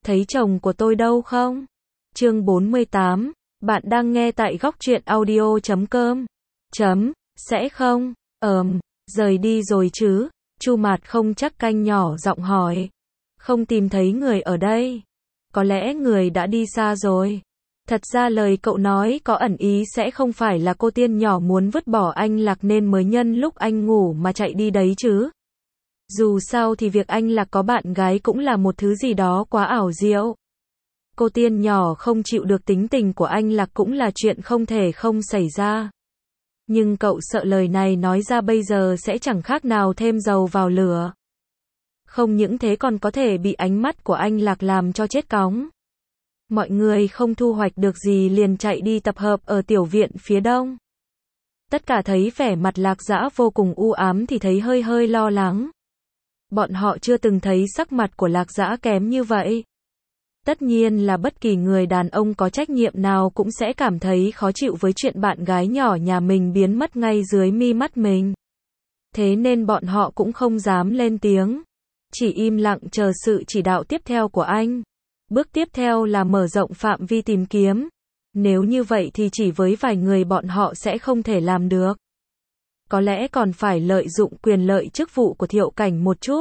thấy chồng của tôi đâu không? Chương 48, bạn đang nghe tại góc truyện audio.com. Sẽ không? Rời đi rồi chứ? Chu Mạt không chắc canh nhỏ giọng hỏi. Không tìm thấy người ở đây. Có lẽ người đã đi xa rồi. Thật ra lời cậu nói có ẩn ý sẽ không phải là cô tiên nhỏ muốn vứt bỏ anh Lạc nên mới nhân lúc anh ngủ mà chạy đi đấy chứ. Dù sao thì việc anh Lạc có bạn gái cũng là một thứ gì đó quá ảo diệu. Cô tiên nhỏ không chịu được tính tình của anh Lạc cũng là chuyện không thể không xảy ra. Nhưng cậu sợ lời này nói ra bây giờ sẽ chẳng khác nào thêm dầu vào lửa. Không những thế còn có thể bị ánh mắt của anh Lạc làm cho chết cóng. Mọi người không thu hoạch được gì liền chạy đi tập hợp ở tiểu viện phía đông. Tất cả thấy vẻ mặt Lạc Dã vô cùng u ám thì thấy hơi hơi lo lắng. Bọn họ chưa từng thấy sắc mặt của Lạc Dã kém như vậy. Tất nhiên là bất kỳ người đàn ông có trách nhiệm nào cũng sẽ cảm thấy khó chịu với chuyện bạn gái nhỏ nhà mình biến mất ngay dưới mi mắt mình. Thế nên bọn họ cũng không dám lên tiếng. Chỉ im lặng chờ sự chỉ đạo tiếp theo của anh. Bước tiếp theo là mở rộng phạm vi tìm kiếm. Nếu như vậy thì chỉ với vài người bọn họ sẽ không thể làm được. Có lẽ còn phải lợi dụng quyền lợi chức vụ của Thiệu Cảnh một chút.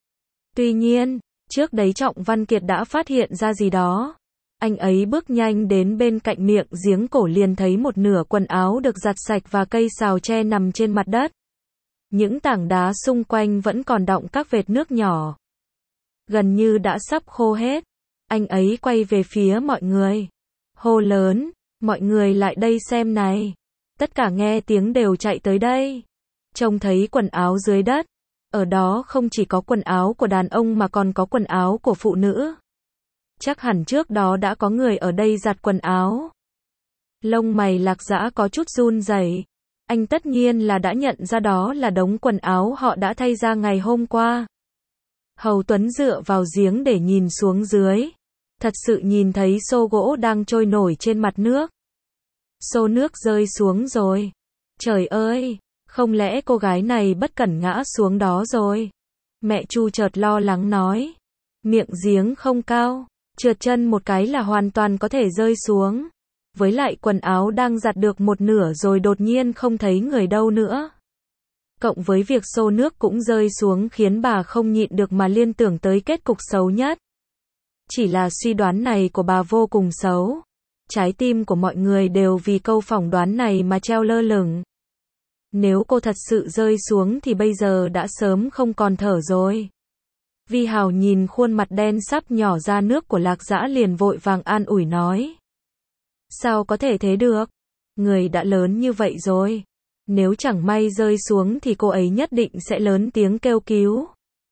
Tuy nhiên, trước đấy Trọng Văn Kiệt đã phát hiện ra gì đó. Anh ấy bước nhanh đến bên cạnh miệng giếng cổ liền thấy một nửa quần áo được giặt sạch và cây sào tre nằm trên mặt đất. Những tảng đá xung quanh vẫn còn đọng các vệt nước nhỏ. Gần như đã sắp khô hết. Anh ấy quay về phía mọi người. Hô lớn, mọi người lại đây xem này. Tất cả nghe tiếng đều chạy tới đây. Trông thấy quần áo dưới đất. Ở đó không chỉ có quần áo của đàn ông mà còn có quần áo của phụ nữ. Chắc hẳn trước đó đã có người ở đây giặt quần áo. Lông mày Lạc Dã có chút run rẩy. Anh tất nhiên là đã nhận ra đó là đống quần áo họ đã thay ra ngày hôm qua. Hầu Tuấn dựa vào giếng để nhìn xuống dưới. Thật sự nhìn thấy xô gỗ đang trôi nổi trên mặt nước. Xô nước rơi xuống rồi. Trời ơi, không lẽ cô gái này bất cẩn ngã xuống đó rồi? Mẹ Chu chợt lo lắng nói. Miệng giếng không cao, trượt chân một cái là hoàn toàn có thể rơi xuống. Với lại quần áo đang giặt được một nửa rồi đột nhiên không thấy người đâu nữa. Cộng với việc xô nước cũng rơi xuống khiến bà không nhịn được mà liên tưởng tới kết cục xấu nhất. Chỉ là suy đoán này của bà vô cùng xấu. Trái tim của mọi người đều vì câu phỏng đoán này mà treo lơ lửng. Nếu cô thật sự rơi xuống thì bây giờ đã sớm không còn thở rồi. Vi Hào nhìn khuôn mặt đen sắp nhỏ ra nước của Lạc Dã liền vội vàng an ủi nói. Sao có thể thế được? Người đã lớn như vậy rồi. Nếu chẳng may rơi xuống thì cô ấy nhất định sẽ lớn tiếng kêu cứu.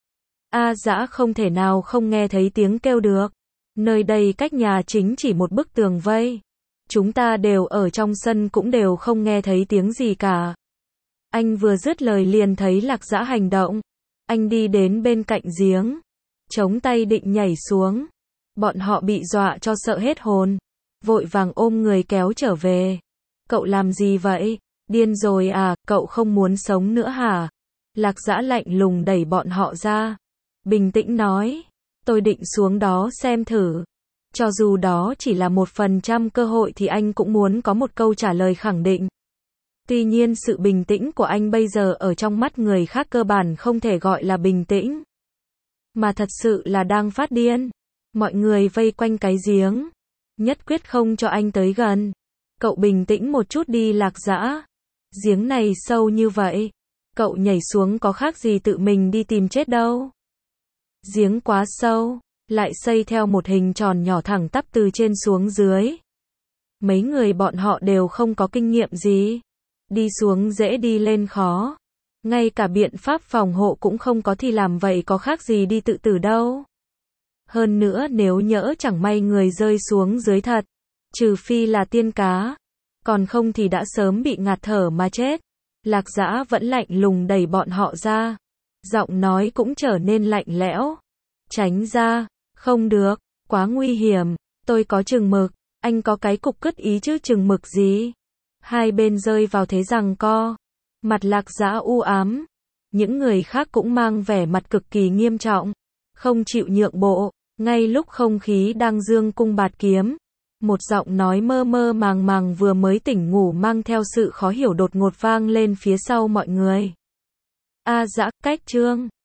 Dã không thể nào không nghe thấy tiếng kêu được. Nơi đây cách nhà chính chỉ một bức tường vây. Chúng ta đều ở trong sân cũng đều không nghe thấy tiếng gì cả. Anh vừa dứt lời liền thấy Lạc Dã hành động. Anh đi đến bên cạnh giếng. Chống tay định nhảy xuống. Bọn họ bị dọa cho sợ hết hồn. Vội vàng ôm người kéo trở về. Cậu làm gì vậy? Điên rồi à, cậu không muốn sống nữa hả? Lạc Dã lạnh lùng đẩy bọn họ ra. Bình tĩnh nói. Tôi định xuống đó xem thử. Cho dù đó chỉ là 1% cơ hội thì anh cũng muốn có một câu trả lời khẳng định. Tuy nhiên sự bình tĩnh của anh bây giờ ở trong mắt người khác cơ bản không thể gọi là bình tĩnh. Mà thật sự là đang phát điên. Mọi người vây quanh cái giếng. Nhất quyết không cho anh tới gần. Cậu bình tĩnh một chút đi Lạc Dã. Giếng này sâu như vậy. Cậu nhảy xuống có khác gì tự mình đi tìm chết đâu. Giếng quá sâu. Lại xây theo một hình tròn nhỏ thẳng tắp từ trên xuống dưới. Mấy người bọn họ đều không có kinh nghiệm gì. Đi xuống dễ đi lên khó. Ngay cả biện pháp phòng hộ cũng không có thì làm vậy có khác gì đi tự tử đâu. Hơn nữa nếu nhỡ chẳng may người rơi xuống dưới thật. Trừ phi là tiên cá. Còn không thì đã sớm bị ngạt thở mà chết. Lạc Dã vẫn lạnh lùng đẩy bọn họ ra. Giọng nói cũng trở nên lạnh lẽo. Tránh ra. Không được. Quá nguy hiểm. Tôi có chừng mực. Anh có cái cục cứt ý chứ chừng mực gì. Hai bên rơi vào thế giằng co. Mặt Lạc Dã u ám. Những người khác cũng mang vẻ mặt cực kỳ nghiêm trọng. Không chịu nhượng bộ. Ngay lúc không khí đang dương cung bạt kiếm, một giọng nói mơ mơ màng màng vừa mới tỉnh ngủ mang theo sự khó hiểu đột ngột vang lên phía sau mọi người. A Dã, cách Trương